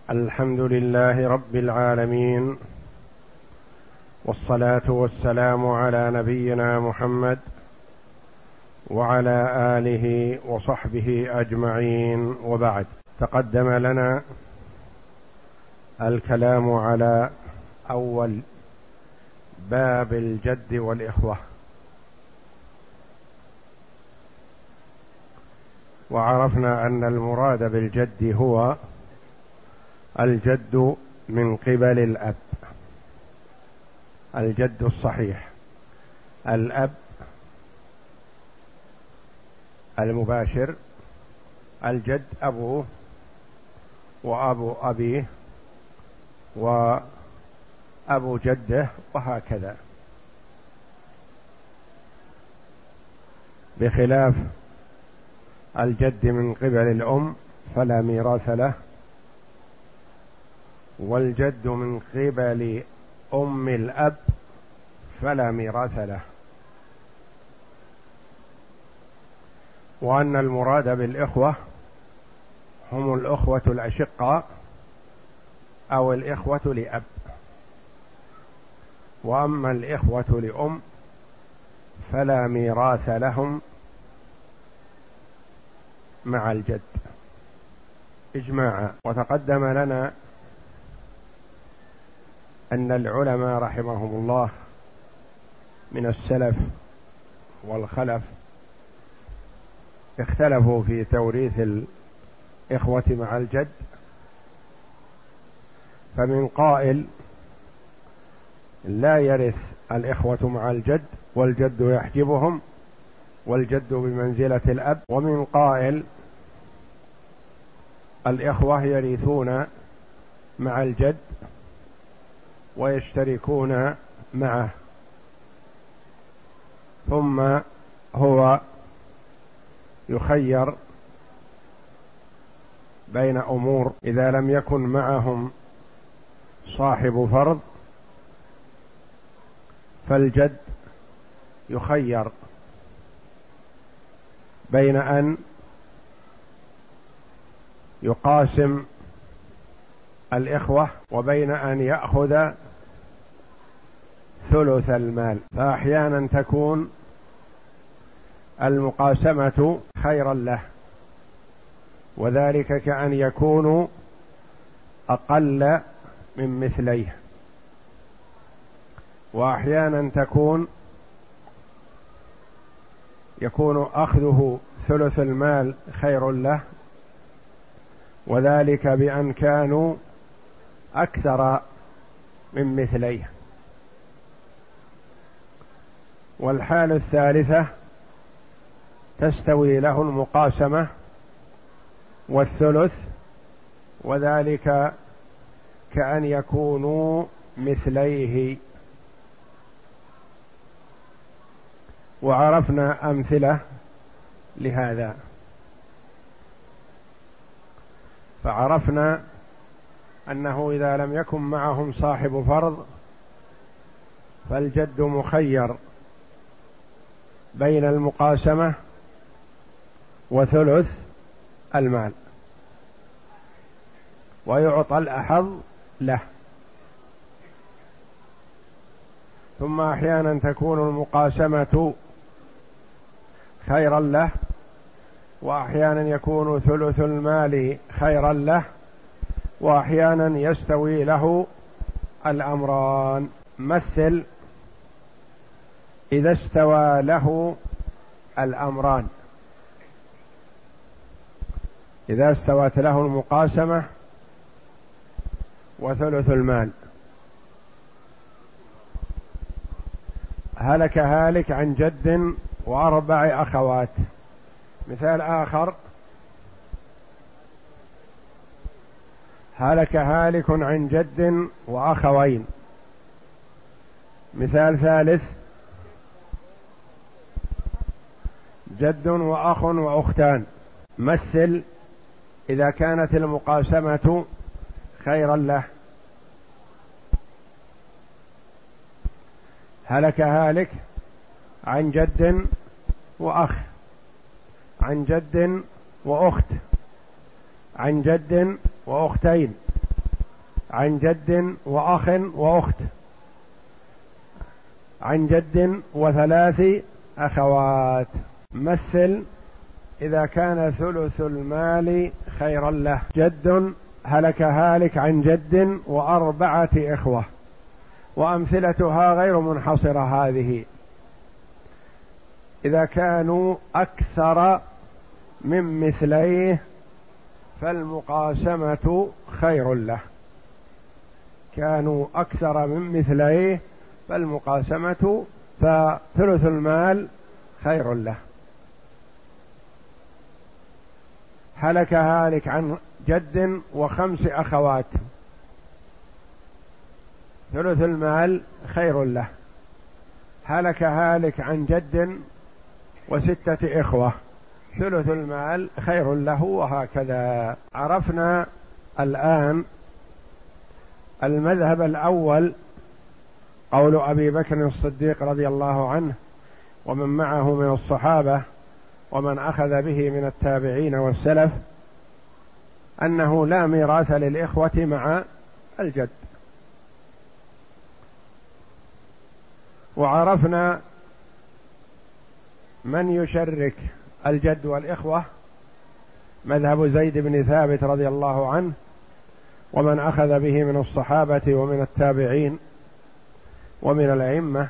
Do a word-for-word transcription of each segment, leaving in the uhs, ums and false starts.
الحمد لله رب العالمين، والصلاة والسلام على نبينا محمد وعلى آله وصحبه أجمعين، وبعد. تقدم لنا الكلام على أول باب الجد والإخوة، وعرفنا أن المراد بالجد هو الجد من قبل الأب، الجد الصحيح، الأب المباشر، الجد أبوه وأبو أبيه وأبو جده، وهكذا، بخلاف الجد من قبل الأم فلا ميراث له، والجد من قبل أم الأب فلا ميراث له. وأن المراد بالإخوة هم الأخوة الأشقاء أو الإخوة لأب، وأما الإخوة لأم فلا ميراث لهم مع الجد إجماعا. وتقدم لنا أن العلماء رحمهم الله من السلف والخلف اختلفوا في توريث الإخوة مع الجد، فمن قائل لا يرث الإخوة مع الجد والجد يحجبهم والجد بمنزلة الأب، ومن قائل الإخوة يرثون مع الجد ويشتركون معه، ثم هو يخير بين أمور. إذا لم يكن معهم صاحب فرض فالجد يخير بين أن يقاسم الإخوة وبين أن يأخذ ثلث المال، فأحيانا تكون المقاسمة خيرا له، وذلك كأن يكون أقل من مثليه، وأحيانا تكون يكون أخذه ثلث المال خير له، وذلك بأن كانوا أكثر من مثليه. والحالة الثالثة تستوي له المقاسمة والثلث، وذلك كأن يكونوا مثليه. وعرفنا أمثلة لهذا، فعرفنا أنه إذا لم يكن معهم صاحب فرض فالجد مخير بين المقاسمة وثلث المال، ويعطى الأحظ له. ثم أحيانا تكون المقاسمة خيرا له، وأحيانا يكون ثلث المال خيرا له، وأحيانا يستوي له الأمران. مثل إذا استوى له الأمران، إذا استوت له المقاسمة وثلث المال، هلك هالك عن جد وأربع أخوات. مثال آخر، هلك هالك عن جد وأخوين. مثال ثالث، جد وأخ وأختان. مثل إذا كانت المقاسمة خيرا له، هلك هالك عن جد وأخ، عن جد وأخت، عن جد وأختين، عن جد وأخ وأخت، عن جد وثلاث أخوات. مثل إذا كان ثلث المال خيرا له، جد هلك هالك عن جد وأربعة إخوة، وأمثلتها غير منحصرة هذه. إذا كانوا أكثر من مثليه فالمقاسمة خير له، كانوا أكثر من مثليه فالمقاسمة فثلث المال خير له. هلك هالك عن جد وخمس أخوات، ثلث المال خير له. هلك هالك عن جد وستة إخوة، ثلث المال خير له، وهكذا. عرفنا الآن المذهب الأول، قول أبي بكر الصديق رضي الله عنه ومن معه من الصحابة ومن أخذ به من التابعين والسلف، أنه لا ميراث للإخوة مع الجد. وعرفنا من يشرك الجد والإخوة، مذهب زيد بن ثابت رضي الله عنه ومن أخذ به من الصحابة ومن التابعين ومن الأئمة،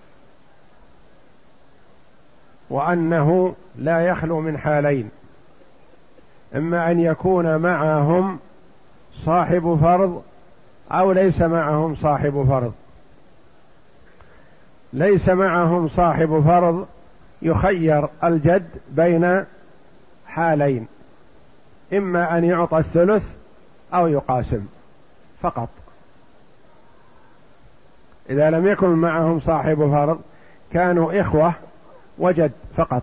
وأنه لا يخلو من حالين: إما أن يكون معهم صاحب فرض أو ليس معهم صاحب فرض. ليس معهم صاحب فرض يخير الجد بين حالين: إما أن يعطى الثلث أو يقاسم فقط. إذا لم يكن معهم صاحب فرض كانوا إخوة وجد فقط،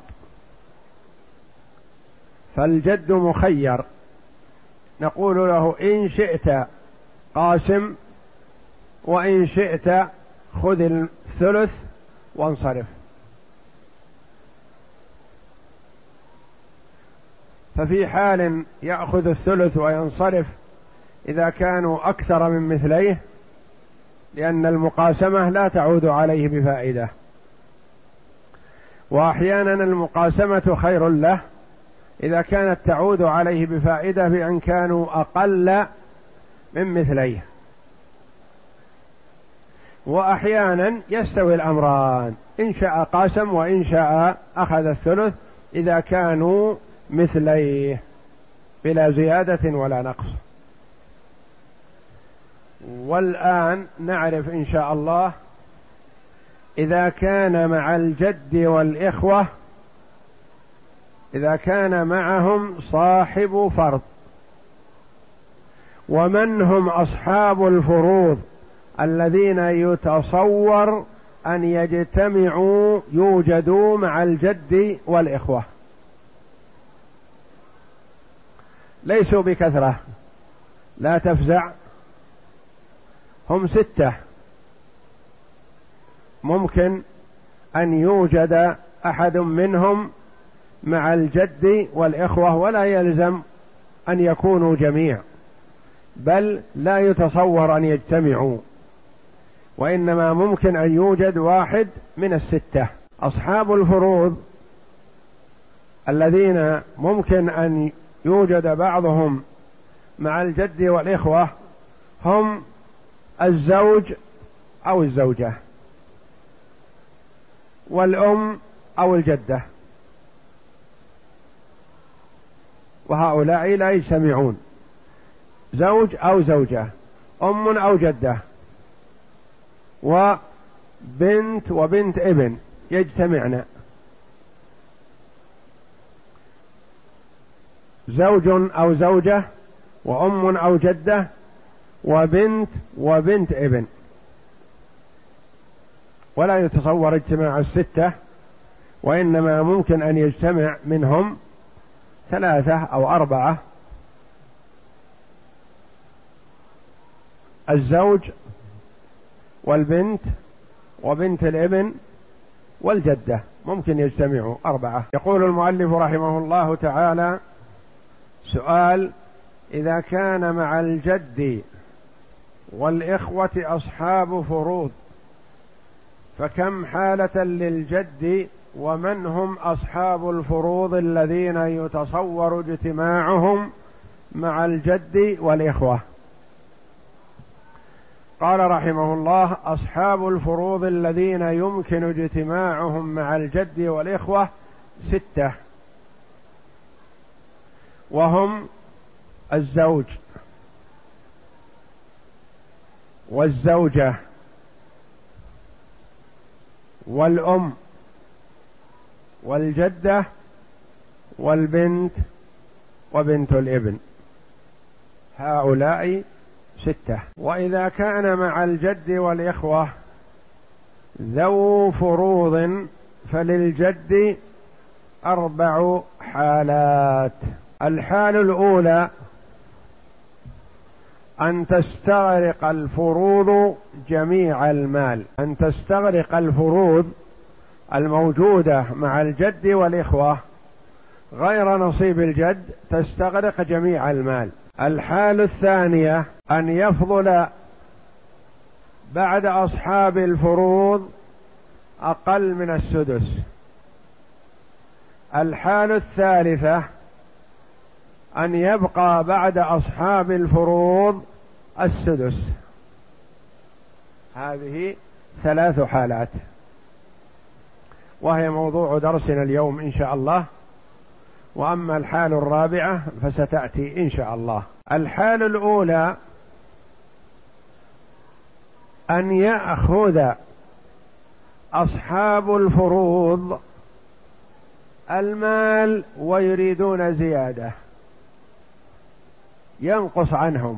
فالجد مخير، نقول له إن شئت قاسم وإن شئت خذ الثلث وانصرف. ففي حال يأخذ الثلث وينصرف إذا كانوا أكثر من مثليه، لأن المقاسمة لا تعود عليه بفائدة. وأحيانا المقاسمة خير له إذا كانت تعود عليه بفائدة بأن كانوا أقل من مثليه. وأحيانا يستوي الأمران، إن شاء قاسم وإن شاء أخذ الثلث إذا كانوا مثليه بلا زيادة ولا نقص. والآن نعرف إن شاء الله إذا كان مع الجد والإخوة، إذا كان معهم صاحب فرض، ومن هم أصحاب الفروض الذين يتصور أن يجتمعوا يوجدوا مع الجد والإخوة. ليسوا بكثرة، لا تفزع، هم ستة. ممكن أن يوجد أحد منهم مع الجد والإخوة، ولا يلزم أن يكونوا جميع، بل لا يتصور أن يجتمعوا، وإنما ممكن أن يوجد واحد من الستة. أصحاب الفروض الذين ممكن أن يوجد بعضهم مع الجد والإخوة هم الزوج أو الزوجة، والأم أو الجدة، وهؤلاء لا يجتمعون. زوج أو زوجة، أم أو جدة، وبنت وبنت ابن يجتمعن. زوج أو زوجة وأم أو جدة وبنت وبنت ابن، ولا يتصور اجتماع الستة، وإنما ممكن أن يجتمع منهم ثلاثة أو أربعة: الزوج والبنت وبنت الابن والجدة، ممكن يجتمعوا أربعة. يقول المؤلف رحمه الله تعالى: سؤال: إذا كان مع الجد والإخوة أصحاب فروض، فكم حالة للجد، ومن هم أصحاب الفروض الذين يتصور اجتماعهم مع الجد والإخوة؟ قال رحمه الله: أصحاب الفروض الذين يمكن اجتماعهم مع الجد والإخوة ستة، وهم الزوج والزوجة والأم والجدة والبنت وبنت الابن، هؤلاء ستة. وإذا كان مع الجد والإخوة ذو فروض فللجد أربع حالات. الحال الأولى أن تستغرق الفروض جميع المال، أن تستغرق الفروض الموجودة مع الجد والإخوة غير نصيب الجد، تستغرق جميع المال. الحال الثانية أن يفضل بعد أصحاب الفروض أقل من السدس. الحال الثالثة أن يبقى بعد أصحاب الفروض السدس. هذه ثلاث حالات، وهي موضوع درسنا اليوم إن شاء الله. وأما الحال الرابعة فستأتي إن شاء الله. الحال الأولى أن يأخذ أصحاب الفروض المال ويريدون زيادة، ينقص عنهم،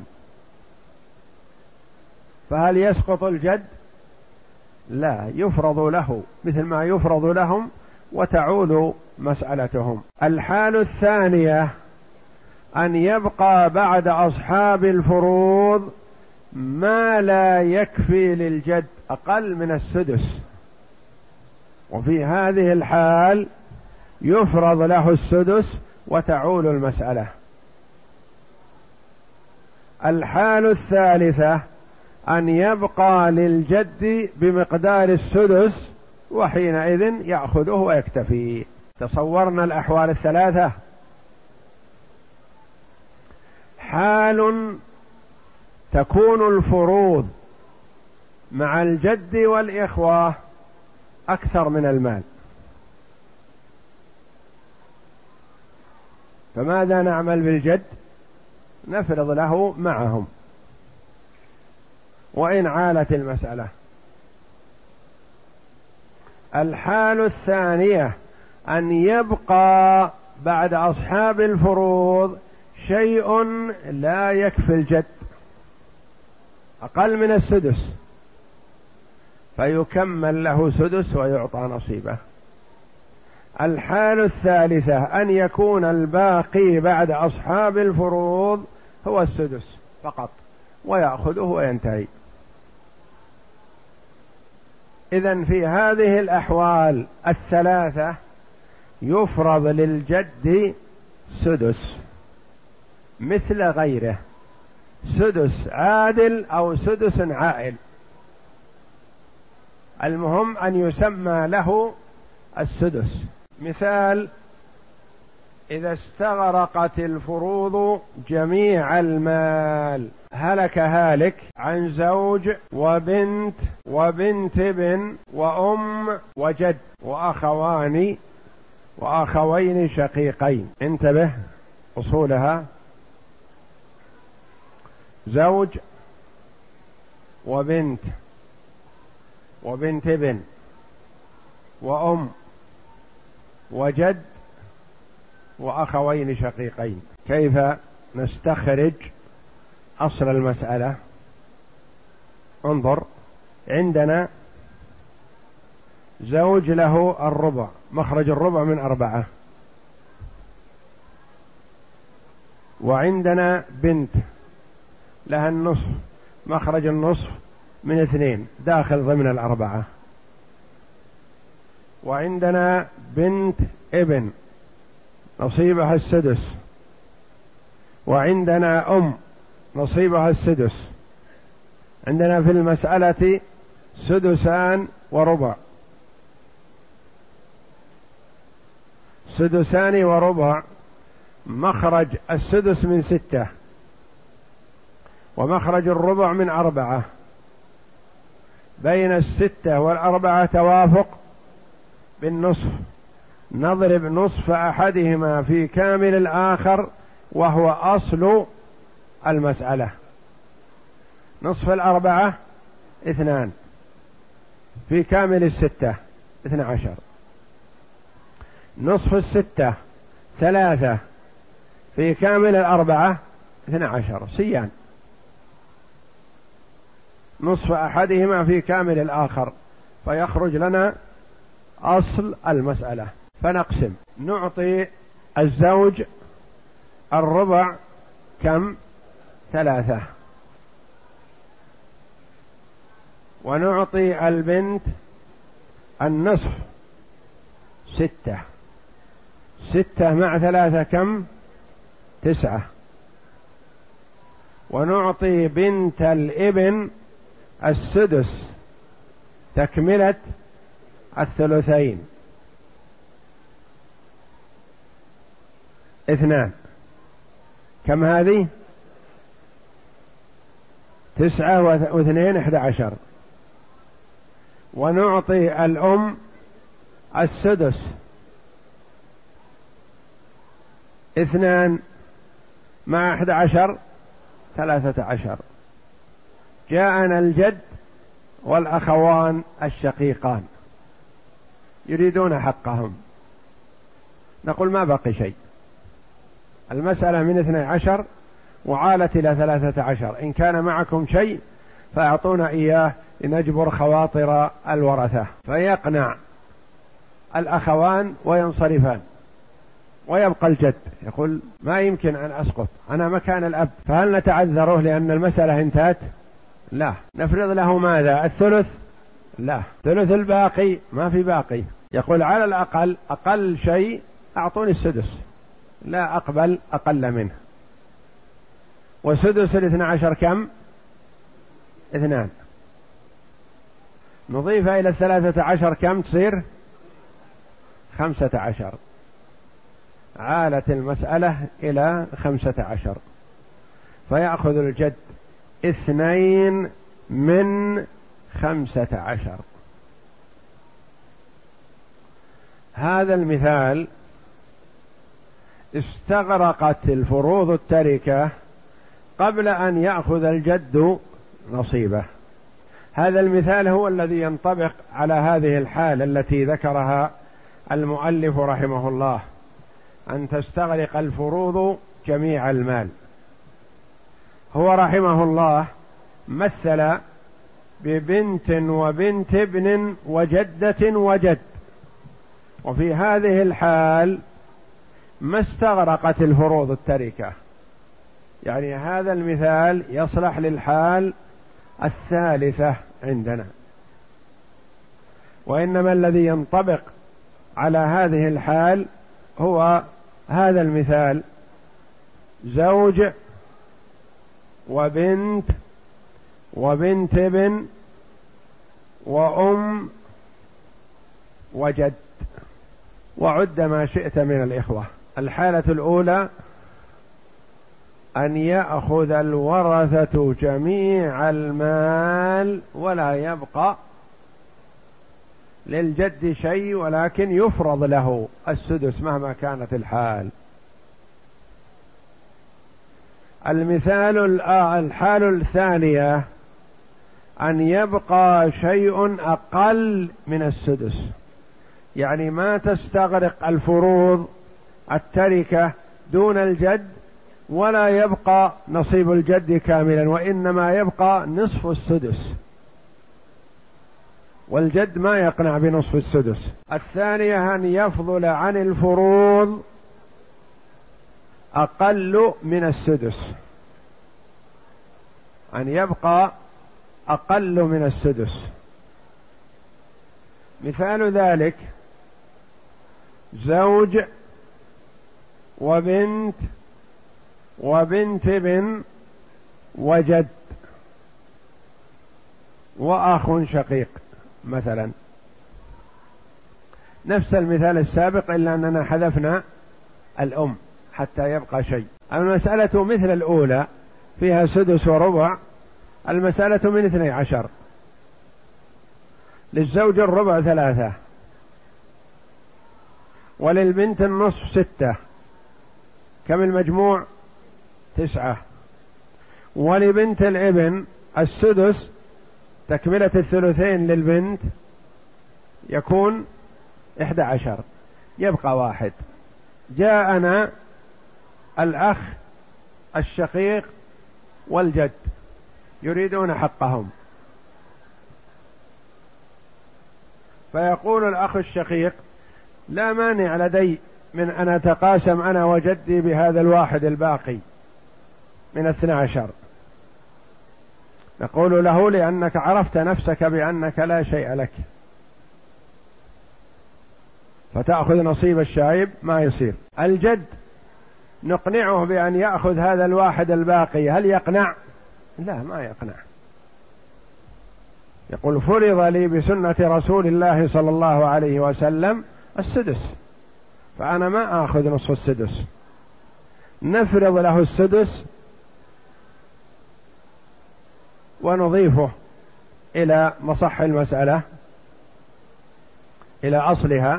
فهل يسقط الجد؟ لا، يفرض له مثل ما يفرض لهم وتعود مسألتهم. الحال الثانية أن يبقى بعد أصحاب الفروض ما لا يكفي للجد، أقل من السدس، وفي هذه الحال يفرض له السدس وتعول المسألة. الحال الثالثة أن يبقى للجد بمقدار السدس، وحينئذ يأخذه ويكتفي. تصورنا الأحوال الثلاثة. حال تكون الفروض مع الجد والإخوة أكثر من المال، فماذا نعمل بالجد؟ نفرض له معهم وإن عالت المسألة. الحال الثانية أن يبقى بعد أصحاب الفروض شيء لا يكفي الجد، أقل من السدس، فيكمل له سدس ويعطى نصيبه. الحال الثالثة أن يكون الباقي بعد أصحاب الفروض هو السدس فقط، ويأخذه وينتهي. إذن في هذه الأحوال الثلاثة يفرض للجد سدس مثل غيره، سدس عادل أو سدس عائل، المهم أن يسمى له السدس. مثال: إذا استغرقت الفروض جميع المال، هلك هالك عن زوج وبنت وبنت ابن وأم وجد وأخوان وأخوين شقيقين. انتبه، أصولها: زوج وبنت وبنت ابن وأم وجد وأخوين شقيقين. كيف نستخرج أصل المسألة؟ انظر، عندنا زوج له الربع، مخرج الربع من أربعة، وعندنا بنت لها النصف، مخرج النصف من اثنين، داخل ضمن الأربعة، وعندنا بنت ابن نصيبها السدس، وعندنا أم نصيبها السدس، عندنا في المسألة سدسان وربع، سدسان وربع، مخرج السدس من ستة ومخرج الربع من أربعة، بين الستة والأربعة توافق بالنصف، نضرب نصف أحدهما في كامل الآخر وهو أصل المسألة. نصف الأربعة اثنان في كامل الستة اثنى عشر، نصف الستة ثلاثة في كامل الأربعة اثنى عشر، سيان، نصف أحدهما في كامل الآخر، فيخرج لنا أصل المسألة. فنقسم، نعطي الزوج الربع كم؟ ثلاثة، ونعطي البنت النصف ستة، ستة مع ثلاثة كم؟ تسعة، ونعطي بنت الابن السدس تكملة الثلثين اثنان، كم هذه؟ تسعة واثنين احدى عشر، ونعطي الأم السدس اثنان مع احدى عشر ثلاثة عشر. جاءنا الجد والأخوان الشقيقان يريدون حقهم، نقول ما بقي شيء، المسألة من اثني عشر وعالت إلى ثلاثة عشر، إن كان معكم شيء فأعطونا إياه لنجبر خواطر الورثة. فيقنع الأخوان وينصرفان، ويبقى الجد يقول ما يمكن أن أسقط، أنا مكان الأب، فهل نتعذره لأن المسألة انتهت؟ لا. نفرض له ماذا؟ الثلث؟ لا، ثلث الباقي ما في باقي، يقول على الأقل أقل شيء أعطوني السدس، لا أقبل أقل منه. وسدس الاثنى عشر كم؟ اثنان، نضيف إلى الثلاثة عشر كم تصير؟ خمسة عشر، عالت المسألة إلى خمسة عشر، فيأخذ الجد اثنين من خمسة عشر. هذا المثال استغرقت الفروض التركة قبل أن يأخذ الجد نصيبه. هذا المثال هو الذي ينطبق على هذه الحال التي ذكرها المؤلف رحمه الله، أن تستغرق الفروض جميع المال. هو رحمه الله مثل ببنت وبنت ابن وجدة وجد، وفي هذه الحال ما استغرقت الفروض التركة، يعني هذا المثال يصلح للحال الثالثة عندنا، وإنما الذي ينطبق على هذه الحال هو هذا المثال: زوج وبنت وبنت ابن وأم وجد، وعد ما شئت من الإخوة. الحالة الأولى أن يأخذ الورثة جميع المال ولا يبقى للجد شيء، ولكن يفرض له السدس مهما كانت الحال. المثال الحال الثانية أن يبقى شيء أقل من السدس، يعني ما تستغرق الفروض التركة دون الجد ولا يبقى نصيب الجد كاملا، وإنما يبقى نصف السدس، والجد ما يقنع بنصف السدس. الثانية أن يفضل عن الفروض أقل من السدس، أن يبقى أقل من السدس. مثال ذلك: زوج وبنت وبنت ابن وجد، وأخ شقيق مثلا، نفس المثال السابق إلا أننا حذفنا الأم حتى يبقى شيء. المسألة مثل الأولى فيها سدس وربع، المسألة من اثني عشر، للزوج الربع ثلاثة، وللبنت النصف ستة، كم المجموع؟ تسعة، ولبنت الابن السدس تكملة الثلثين للبنت يكون إحدى عشر، يبقى واحد. جاءنا الأخ الشقيق والجد يريدون حقهم، فيقول الأخ الشقيق: لا مانع لدي من أن أتقاسم أنا وجدي بهذا الواحد الباقي من اثنى عشر. نقول له: لأنك عرفت نفسك بأنك لا شيء لك، فتأخذ نصيب الشايب ما يصير. الجد نقنعه بأن يأخذ هذا الواحد الباقي، هل يقنع؟ لا، ما يقنع. يقول: فرض لي بسنة رسول الله صلى الله عليه وسلم السدس، فأنا ما آخذ نصف السدس. نفرض له السدس ونضيفه إلى مصح المسألة، إلى أصلها،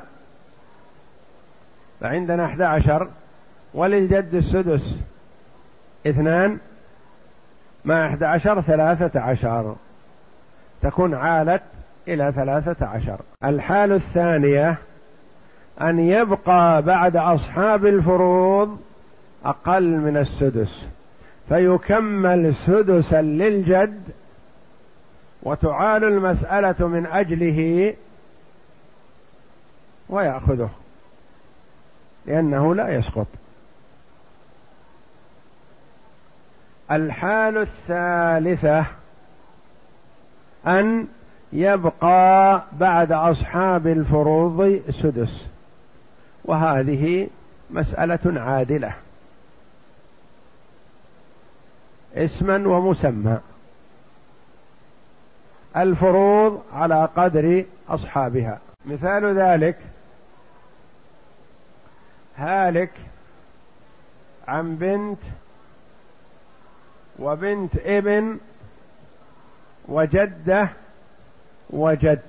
فعندنا أحد عشر، وللجد السدس اثنان، مع أحد عشر ثلاثة عشر، تكون عالت إلى ثلاثة عشر. الحالة الثانية أن يبقى بعد أصحاب الفروض أقل من السدس، فيكمل سدسا للجد وتعال المسألة من أجله ويأخذه، لأنه لا يسقط. الحالة الثالثة أن يبقى بعد أصحاب الفروض سدس، وهذه مسألة عادلة اسما ومسمى. الفروض على قدر أصحابها. مثال ذلك: هالك عن بنت وبنت ابن وجدة وجد،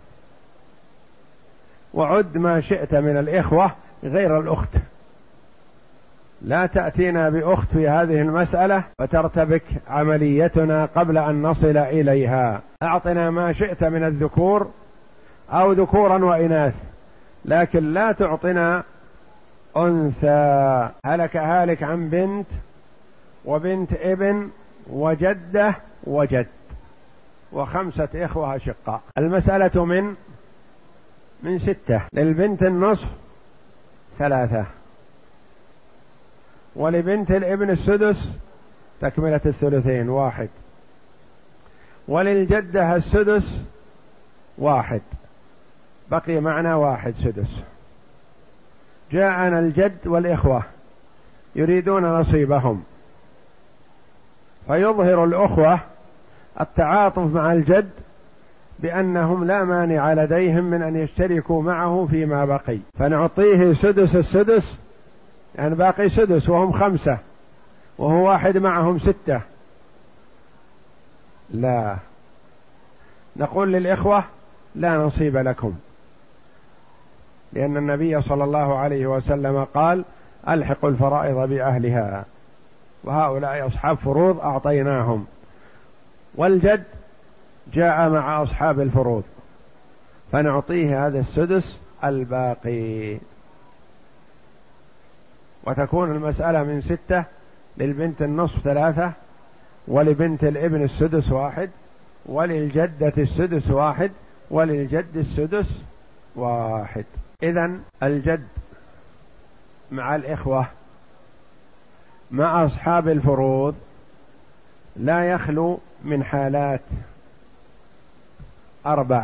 وعد ما شئت من الإخوة غير الأخت، لا تأتينا بأخت في هذه المسألة فترتبك عمليتنا قبل أن نصل إليها. أعطنا ما شئت من الذكور أو ذكورا وإناث، لكن لا تعطنا أنثى. هلك هالك عن بنت وبنت ابن وجدة وجد، وخمسة إخوة أشقاء. المسألة من من ستة، للبنت النصف ثلاثة، ولبنت الابن السدس تكملة الثلثين واحد، وللجدة السدس واحد، بقي معنا واحد سدس. جاءنا الجد والإخوة يريدون نصيبهم، فيظهر الأخوة التعاطف مع الجد بأنهم لا مانع لديهم من أن يشتركوا معه فيما بقي، فنعطيه سدس السدس، يعني باقي سدس وهم خمسة وهو واحد معهم ستة. لا، نقول للإخوة: لا نصيب لكم، لأن النبي صلى الله عليه وسلم قال: ألحقوا الفرائض بأهلها، وهؤلاء أصحاب فروض أعطيناهم، والجد جاء مع أصحاب الفروض، فنعطيه هذا السدس الباقي، وتكون المسألة من ستة، للبنت النصف ثلاثة، ولبنت الابن السدس واحد، وللجدة السدس واحد، وللجد السدس واحد. إذن الجد مع الإخوة مع أصحاب الفروض لا يخلو من حالات أربع،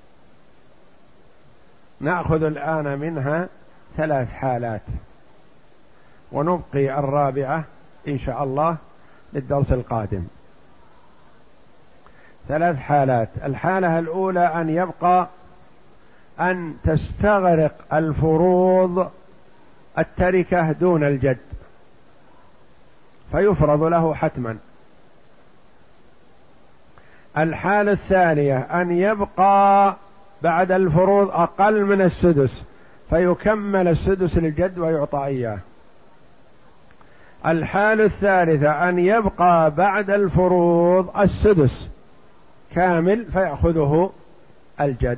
نأخذ الآن منها ثلاث حالات، ونبقي الرابعة إن شاء الله للدرس القادم. ثلاث حالات. الحالة الأولى أن يبقى أن تستغرق الفروض التركة دون الجد فيفرض له حتما. الحالة الثانية أن يبقى بعد الفروض أقل من السدس فيكمل السدس للجد ويعطى إياه. الحالة الثالثة أن يبقى بعد الفروض السدس كامل فيأخذه الجد.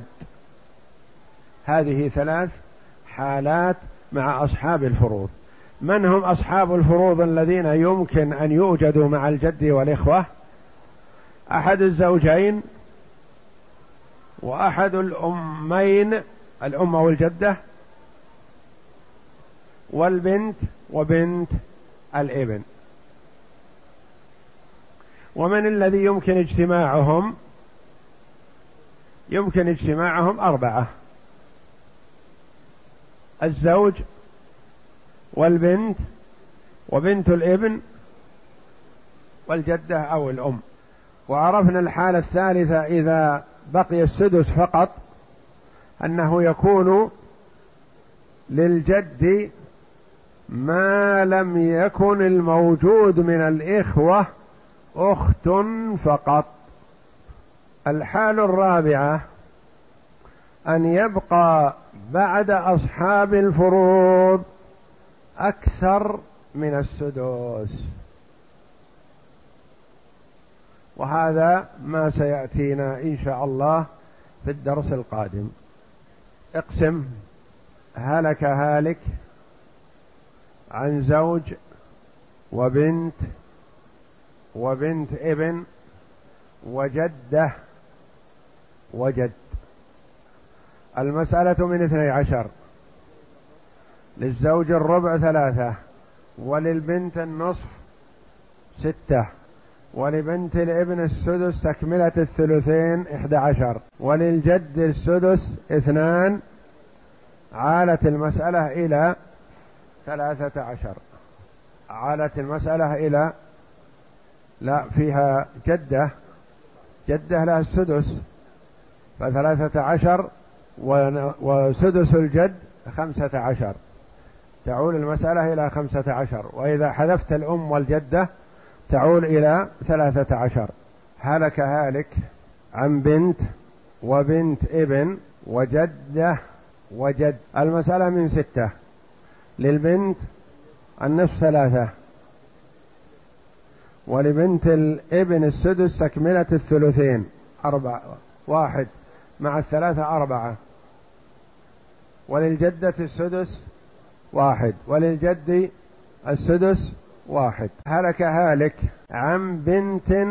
هذه ثلاث حالات مع أصحاب الفروض. من هم أصحاب الفروض الذين يمكن أن يوجدوا مع الجد والإخوة؟ أحد الزوجين وأحد الأمين، الأم والجدة، والبنت وبنت الابن. ومن الذي يمكن اجتماعهم؟ يمكن اجتماعهم أربعة: الزوج والبنت وبنت الابن والجدة أو الأم. وعرفنا الحالة الثالثة إذا بقي السدس فقط أنه يكون للجد ما لم يكن الموجود من الإخوة أخت فقط. الحالة الرابعة أن يبقى بعد أصحاب الفروض أكثر من السدس، وهذا ما سيأتينا إن شاء الله في الدرس القادم. اقسم هلك هالك عن زوج وبنت وبنت ابن وجدة وجد. المسألة من اثني عشر: للزوج الربع ثلاثة، وللبنت النصف ستة، ولبنت الابن السدس تكملة الثلثين إحدى عشر، وللجد السدس اثنان. عالت المسألة إلى ثلاثة عشر. عالت المسألة إلى لا فيها جدة جدة لها السدس فثلاثة عشر، وسدس الجد خمسة عشر، تعول المسألة إلى خمسة عشر. وإذا حذفت الأم والجدة تعول إلى ثلاثة عشر. هلك هالك عن بنت وبنت ابن وجدة وجد. المسألة من ستة: للبنت النصف ثلاثة، ولبنت الابن السدس تكملة الثلثين أربعة، واحد مع الثلاثة أربعة، وللجدة السدس واحد، وللجد السدس واحد. هلك هالك عن بنت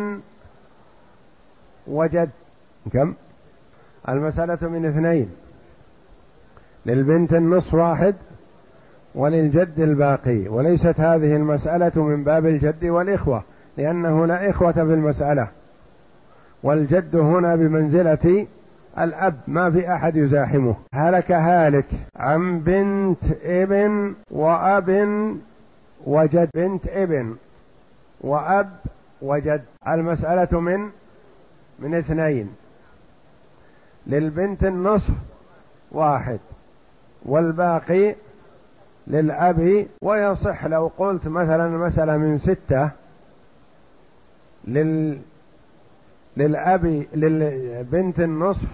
وجد. كم؟ المسألة من اثنين: للبنت النصف واحد وللجد الباقي. وليست هذه المسألة من باب الجد والإخوة لأنه لا إخوة في المسألة، والجد هنا بمنزلة الأب، ما في أحد يزاحمه. هلك هالك عن بنت ابن وأب وجد. بنت ابن وأب وجد. المسألة من من اثنين: للبنت النصف واحد والباقي للأب. ويصح لو قلت مثلا المسألة من ستة: لل للأب للبنت النصف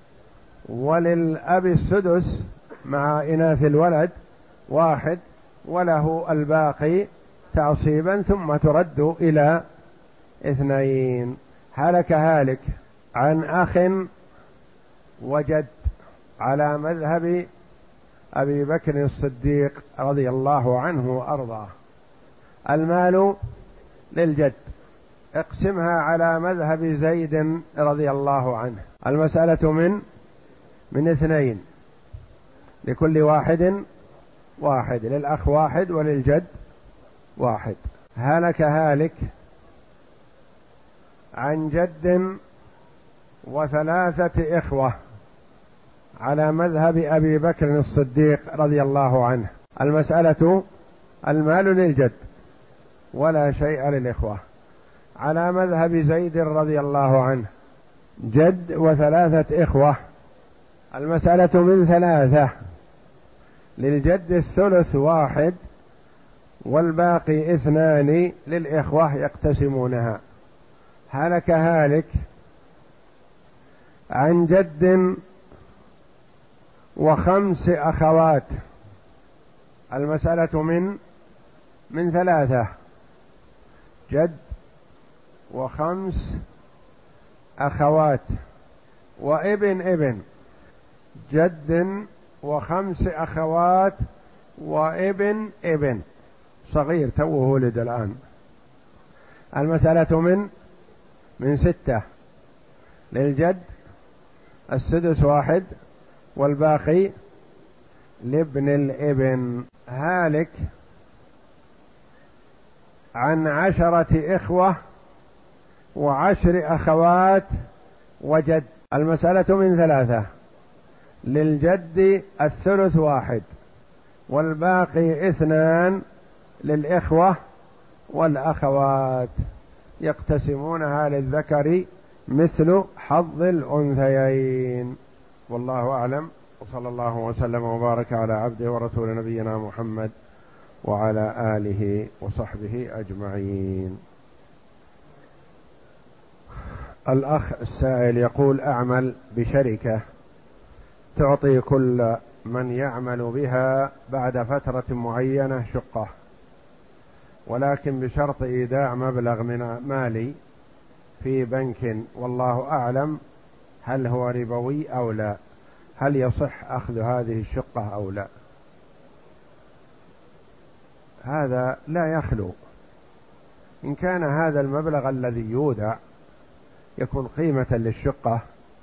وللأب السدس مع إناث الولد واحد وله الباقي تعصيبا، ثم ترد إلى اثنين. هلك هالك عن أخ وجد على مذهب أبي بكر الصديق رضي الله عنه وأرضاه. المال للجد، اقسمها على مذهب زيد رضي الله عنه. المسألة من من اثنين: لكل واحد واحد، للأخ واحد وللجد واحد. هلك هالك عن جد وثلاثة إخوة على مذهب أبي بكر الصديق رضي الله عنه. المسألة المال للجد ولا شيء للإخوة على مذهب زيد رضي الله عنه. جد وثلاثة إخوة. المسألة من ثلاثة. للجد الثلث واحد والباقي اثنان للإخوة يقتسمونها. هلك هالك عن جد وخمس أخوات. المسألة من من ثلاثة: جد وخمس أخوات وابن ابن. جد وخمس أخوات وابن ابن صغير توه ولد الآن. المسألة من من ستة. للجد السدس واحد والباقي لابن الابن. هالك عن عشرة إخوة وعشر أخوات وجد. المسألة من ثلاثة. للجد الثلث واحد والباقي اثنان للإخوة والأخوات يقتسمونها للذكر مثل حظ الأنثيين. والله أعلم، وصلى الله وسلم وبارك على عبده ورسول نبينا محمد وعلى آله وصحبه أجمعين. الأخ السائل يقول: أعمل بشركة تعطي كل من يعمل بها بعد فترة معينة شقة، ولكن بشرط إيداع مبلغ من مالي في بنك، والله أعلم هل هو ربوي أو لا، هل يصح أخذ هذه الشقة أو لا؟ هذا لا يخلو. إن كان هذا المبلغ الذي يودع يكون قيمة للشقة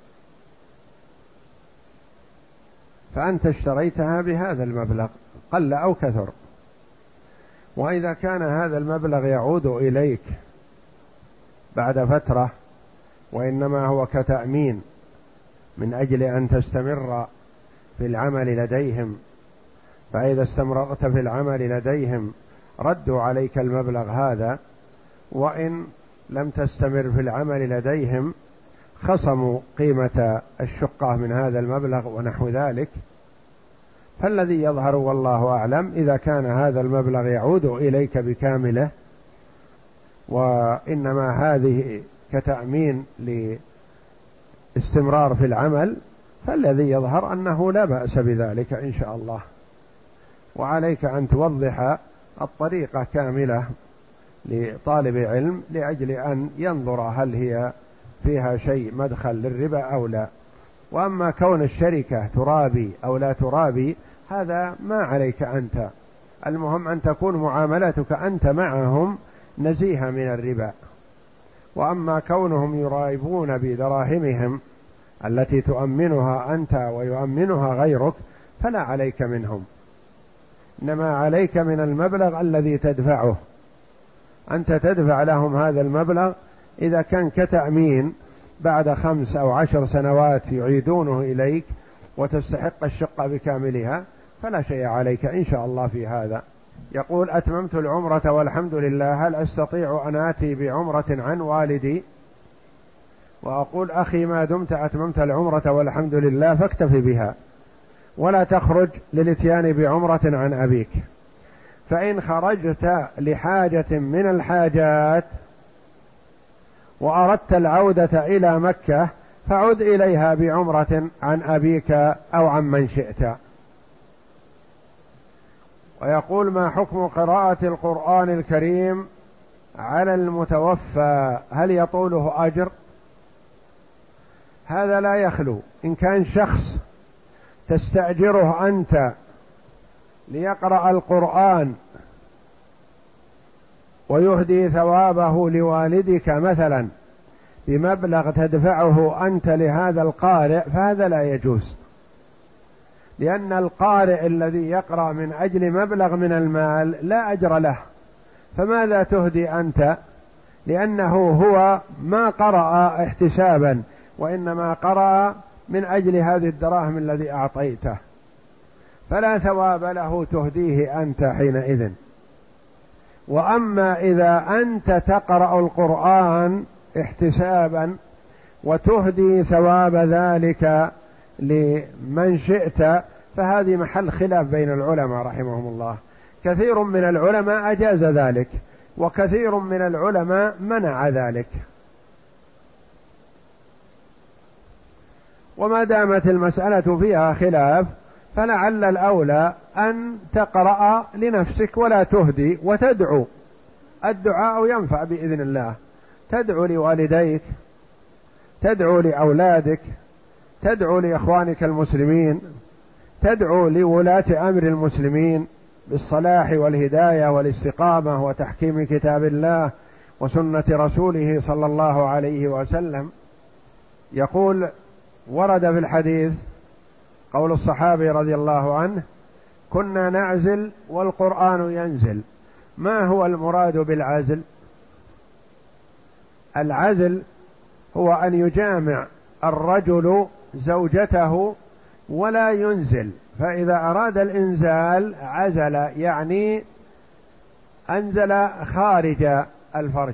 فأنت اشتريتها بهذا المبلغ قل أو كثر، وإذا كان هذا المبلغ يعود إليك بعد فترة وإنما هو كتأمين من أجل أن تستمر في العمل لديهم، فإذا استمررت في العمل لديهم ردوا عليك المبلغ هذا، وإن لم تستمر في العمل لديهم خصموا قيمة الشقة من هذا المبلغ ونحو ذلك. فالذي يظهر والله أعلم إذا كان هذا المبلغ يعود إليك بكامله وإنما هذه كتأمين لاستمرار في العمل، فالذي يظهر أنه لا بأس بذلك إن شاء الله. وعليك أن توضح الطريقة كاملة لطالب علم لأجل أن ينظر هل هي فيها شيء مدخل للربا أو لا. وأما كون الشركة ترابي أو لا ترابي هذا ما عليك أنت، المهم أن تكون معاملتك أنت معهم نزيهة من الربا. وأما كونهم يرائبون بدراهمهم التي تؤمنها أنت ويؤمنها غيرك فلا عليك منهم، إنما عليك من المبلغ الذي تدفعه. أنت تدفع لهم هذا المبلغ، إذا كان كتأمين بعد خمس أو عشر سنوات يعيدونه إليك وتستحق الشقة بكاملها فلا شيء عليك إن شاء الله في هذا. يقول: أتممت العمرة والحمد لله، هل أستطيع أن آتي بعمرة عن والدي؟ وأقول: أخي ما دمت أتممت العمرة والحمد لله فاكتفي بها ولا تخرج للاتيان بعمرة عن أبيك. فإن خرجت لحاجة من الحاجات وأردت العودة إلى مكة فعد إليها بعمرة عن أبيك أو عن من شئت. ويقول: ما حكم قراءة القرآن الكريم على المتوفى، هل يطوله أجر؟ هذا لا يخلو. إن كان شخص تستأجره أنت ليقرأ القرآن ويهدي ثوابه لوالدك مثلا بمبلغ تدفعه أنت لهذا القارئ فهذا لا يجوز، لأن القارئ الذي يقرأ من أجل مبلغ من المال لا أجر له، فماذا تهدي أنت؟ لأنه هو ما قرأ احتسابا وإنما قرأ من أجل هذه الدراهم الذي أعطيته، فلا ثواب له تهديه أنت حينئذ. وأما إذا أنت تقرأ القرآن احتسابا وتهدي ثواب ذلك لمن شئت، فهذه محل خلاف بين العلماء رحمهم الله. كثير من العلماء أجاز ذلك، وكثير من العلماء منع ذلك. وما دامت المسألة فيها خلاف فلعل الأولى أن تقرأ لنفسك ولا تهدي، وتدعو. الدعاء ينفع بإذن الله، تدعو لوالديك، تدعو لأولادك، تدعو لإخوانك المسلمين، تدعو لولاة أمر المسلمين بالصلاح والهداية والاستقامة وتحكيم كتاب الله وسنة رسوله صلى الله عليه وسلم. يقول ورد في الحديث قول الصحابي رضي الله عنه: كنا نعزل والقرآن ينزل. ما هو المراد بالعزل؟ العزل هو أن يجامع الرجل زوجته ولا ينزل، فإذا أراد الإنزال عزل، يعني أنزل خارج الفرج.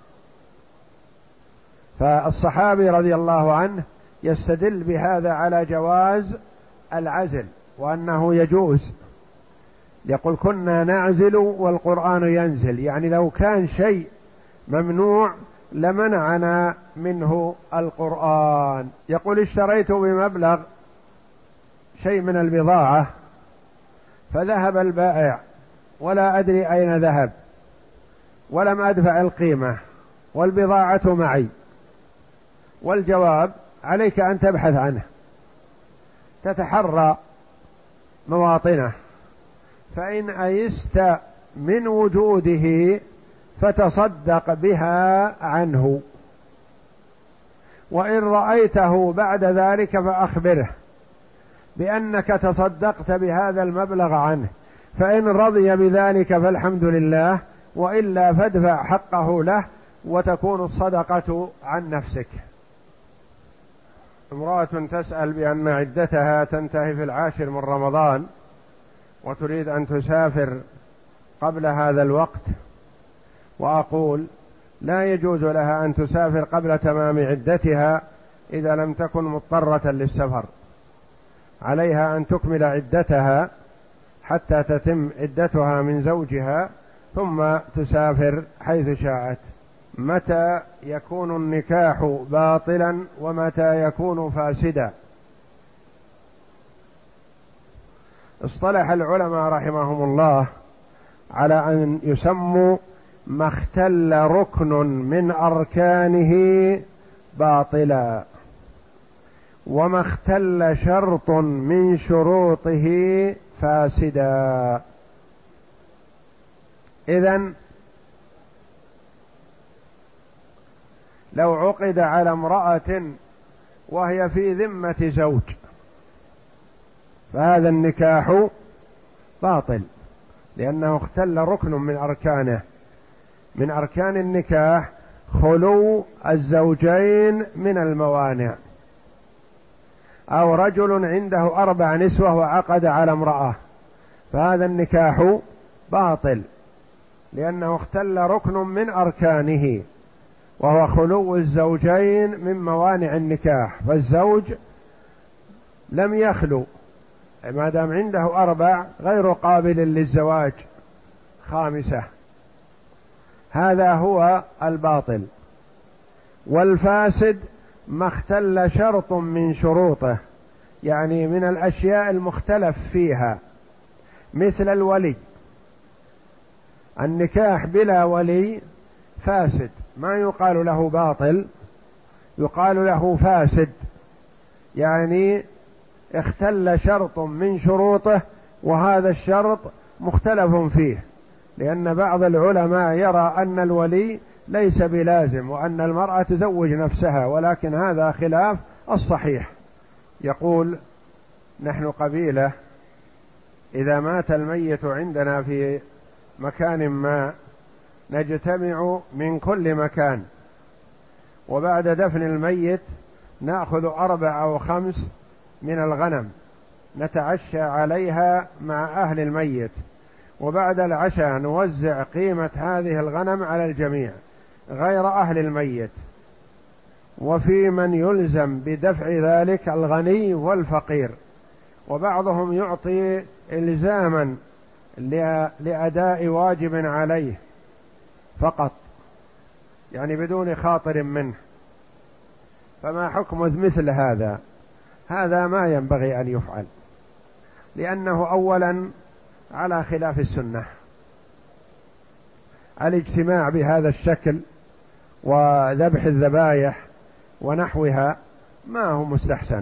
فالصحابي رضي الله عنه يستدل بهذا على جواز العزل وأنه يجوز. يقول كنا نعزل والقرآن ينزل، يعني لو كان شيء ممنوع لمنعنا منه القرآن. يقول اشتريت بمبلغ شيء من البضاعة فذهب البائع ولا أدري أين ذهب ولم أدفع القيمة والبضاعة معي، والجواب: عليك أن تبحث عنه، تتحرى مواطنه، فإن أيست من وجوده فتصدق بها عنه، وإن رأيته بعد ذلك فأخبره بأنك تصدقت بهذا المبلغ عنه، فإن رضي بذلك فالحمد لله، وإلا فادفع حقه له وتكون الصدقة عن نفسك. امرأة تسأل بأن عدتها تنتهي في العاشر من رمضان وتريد أن تسافر قبل هذا الوقت، وأقول لا يجوز لها أن تسافر قبل تمام عدتها إذا لم تكن مضطرة للسفر، عليها أن تكمل عدتها حتى تتم عدتها من زوجها ثم تسافر حيث شاءت. متى يكون النكاح باطلا ومتى يكون فاسدا؟ اصطلح العلماء رحمهم الله على أن يسموا ما اختل ركن من أركانه باطلا، وما اختل شرط من شروطه فاسدا. إذن لو عقد على امرأة وهي في ذمة زوج فهذا النكاح باطل، لأنه اختل ركن من أركانه. من أركان النكاح خلو الزوجين من الموانع. أو رجل عنده أربع نسوة وعقد على امرأة فهذا النكاح باطل، لأنه اختل ركن من أركانه وهو خلو الزوجين من موانع النكاح، فالزوج لم يخلو ما دام عنده أربع غير قابل للزواج خامسة. هذا هو الباطل. والفاسد ما اختل شرط من شروطه، يعني من الأشياء المختلف فيها، مثل الولي. النكاح بلا ولي فاسد، ما يقال له باطل، يقال له فاسد، يعني اختل شرط من شروطه، وهذا الشرط مختلف فيه، لأن بعض العلماء يرى أن الولي ليس بلازم وأن المرأة تزوج نفسها، ولكن هذا خلاف الصحيح. يقول نحن قبيلة إذا مات الميت عندنا في مكان ما نجتمع من كل مكان، وبعد دفن الميت نأخذ أربع أو خمس من الغنم نتعشى عليها مع أهل الميت، وبعد العشاء نوزع قيمة هذه الغنم على الجميع غير أهل الميت، وفي من يلزم بدفع ذلك الغني والفقير، وبعضهم يعطي إلزاما لأداء واجب عليه فقط، يعني بدون خاطر منه. فما حكم مثل هذا؟ هذا ما ينبغي أن يفعل، لأنه أولا على خلاف السنة. الاجتماع بهذا الشكل وذبح الذبائح ونحوها ما هو مستحسن.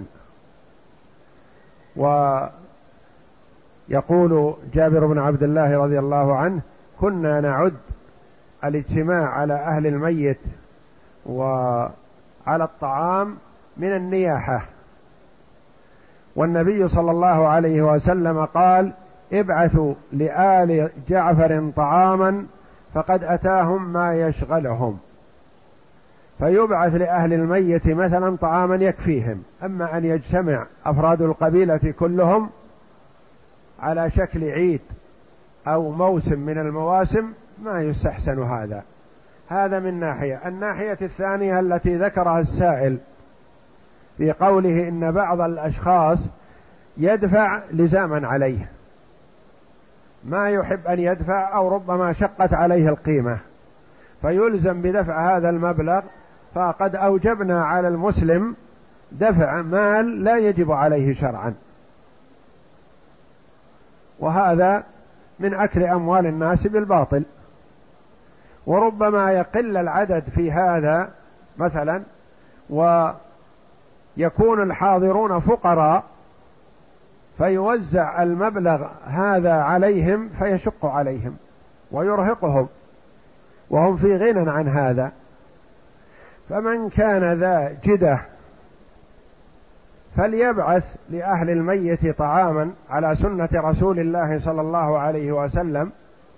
ويقول جابر بن عبد الله رضي الله عنه: كنا نعد الاجتماع على أهل الميت وعلى الطعام من النياحة، والنبي صلى الله عليه وسلم قال: ابعثوا لآل جعفر طعاما فقد أتاهم ما يشغلهم. فيبعث لأهل الميت مثلا طعاما يكفيهم، أما أن يجتمع أفراد القبيلة كلهم على شكل عيد أو موسم من المواسم ما يستحسن هذا. هذا من ناحية. الناحية الثانية التي ذكرها السائل في قوله إن بعض الأشخاص يدفع لزاما عليه، ما يحب أن يدفع أو ربما شقت عليه القيمة فيلزم بدفع هذا المبلغ، فقد أوجبنا على المسلم دفع مال لا يجب عليه شرعا، وهذا من أكل أموال الناس بالباطل. وربما يقل العدد في هذا مثلا ويكون الحاضرون فقراء فيوزع المبلغ هذا عليهم فيشق عليهم ويرهقهم وهم في غنى عن هذا. فمن كان ذا جدة فليبعث لأهل الميت طعاما على سنة رسول الله صلى الله عليه وسلم.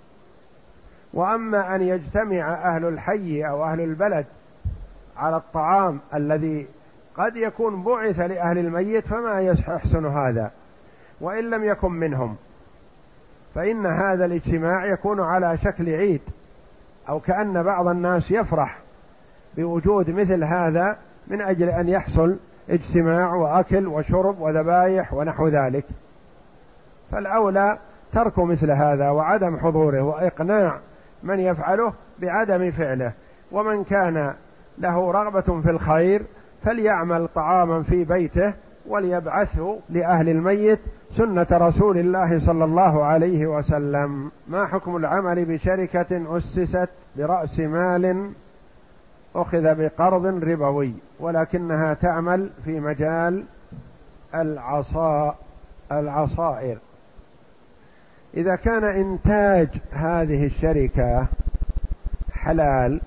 وأما أن يجتمع أهل الحي أو أهل البلد على الطعام الذي قد يكون بعث لأهل الميت فما يحسن هذا، وإن لم يكن منهم، فإن هذا الاجتماع يكون على شكل عيد، أو كأن بعض الناس يفرح بوجود مثل هذا من أجل أن يحصل اجتماع وأكل وشرب وذبائح ونحو ذلك. فالأولى ترك مثل هذا وعدم حضوره، وإقناع من يفعله بعدم فعله. ومن كان له رغبة في الخير فليعمل طعاما في بيته وليبعثه لأهل الميت سنة رسول الله صلى الله عليه وسلم. ما حكم العمل بشركة أسست برأس مال أخذ بقرض ربوي ولكنها تعمل في مجال العصا العصائر؟ إذا كان إنتاج هذه الشركة حلال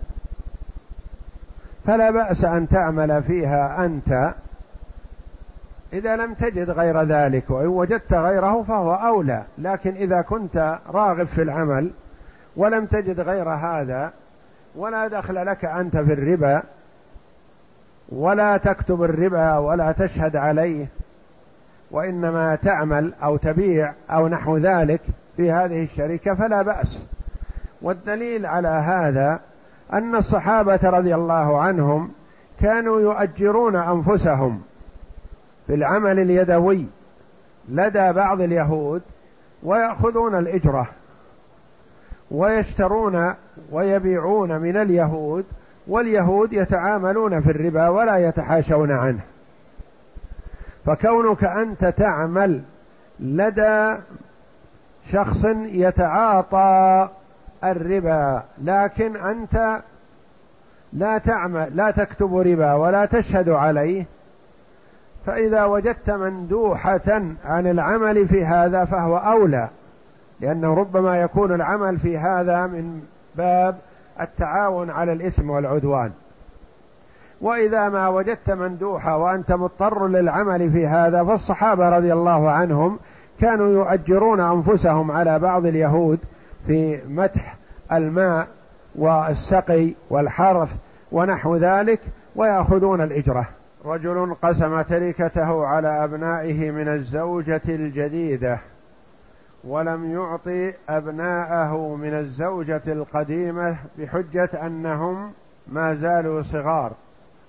فلا بأس أن تعمل فيها أنت إذا لم تجد غير ذلك، وإن وجدت غيره فهو أولى. لكن إذا كنت راغب في العمل ولم تجد غير هذا ولا دخل لك أنت في الربا ولا تكتب الربا ولا تشهد عليه، وإنما تعمل أو تبيع أو نحو ذلك في هذه الشركة فلا بأس. والدليل على هذا أن الصحابة رضي الله عنهم كانوا يؤجرون أنفسهم في العمل اليدوي لدى بعض اليهود ويأخذون الإجرة ويشترون ويبيعون من اليهود، واليهود يتعاملون في الربا ولا يتحاشون عنه. فكونك أنت تعمل لدى شخص يتعاطى الربا لكن أنت لا تعمل لا تكتب ربا ولا تشهد عليه، فإذا وجدت مندوحة عن العمل في هذا فهو أولى، لأنه ربما يكون العمل في هذا من باب التعاون على الإثم والعدوان. وإذا ما وجدت مندوحة وأنت مضطر للعمل في هذا، فالصحابة رضي الله عنهم كانوا يؤجرون أنفسهم على بعض اليهود في مدح الماء والسقي والحرث ونحو ذلك ويأخذون الإجرة. رجل قسم تركته على أبنائه من الزوجة الجديدة ولم يعطي أبناءه من الزوجة القديمة بحجة أنهم ما زالوا صغار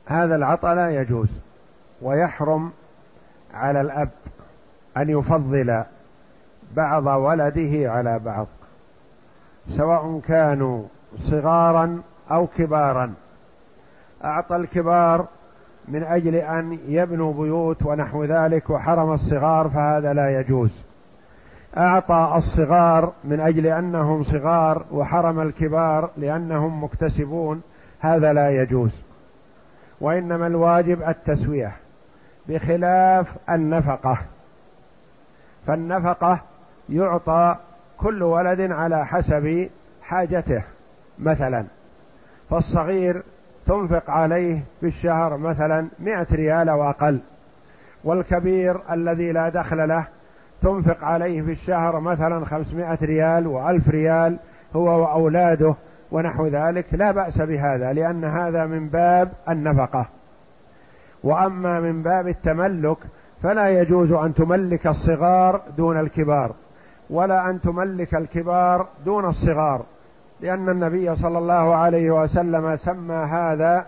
هذا العطاء لا يجوز، ويحرم على الأب أن يفضل بعض ولده على بعض، سواء كانوا صغارا أو كبارا. أعطى الكبار من أجل أن يبنوا بيوت ونحو ذلك وحرم الصغار، فهذا لا يجوز. أعطى الصغار من أجل أنهم صغار وحرم الكبار لأنهم مكتسبون، هذا لا يجوز. وإنما الواجب التسوية، بخلاف النفقة، فالنفقة يعطى كل ولد على حسب حاجته، مثلا فالصغير تنفق عليه في الشهر مثلا مئة ريال أو أقل، والكبير الذي لا دخل له تنفق عليه في الشهر مثلا خمسمائة ريال وألف ريال هو وأولاده ونحو ذلك، لا بأس بهذا، لأن هذا من باب النفقة. وأما من باب التملك فلا يجوز أن تملك الصغار دون الكبار، ولا أن تملك الكبار دون الصغار، لأن النبي صلى الله عليه وسلم سمى هذا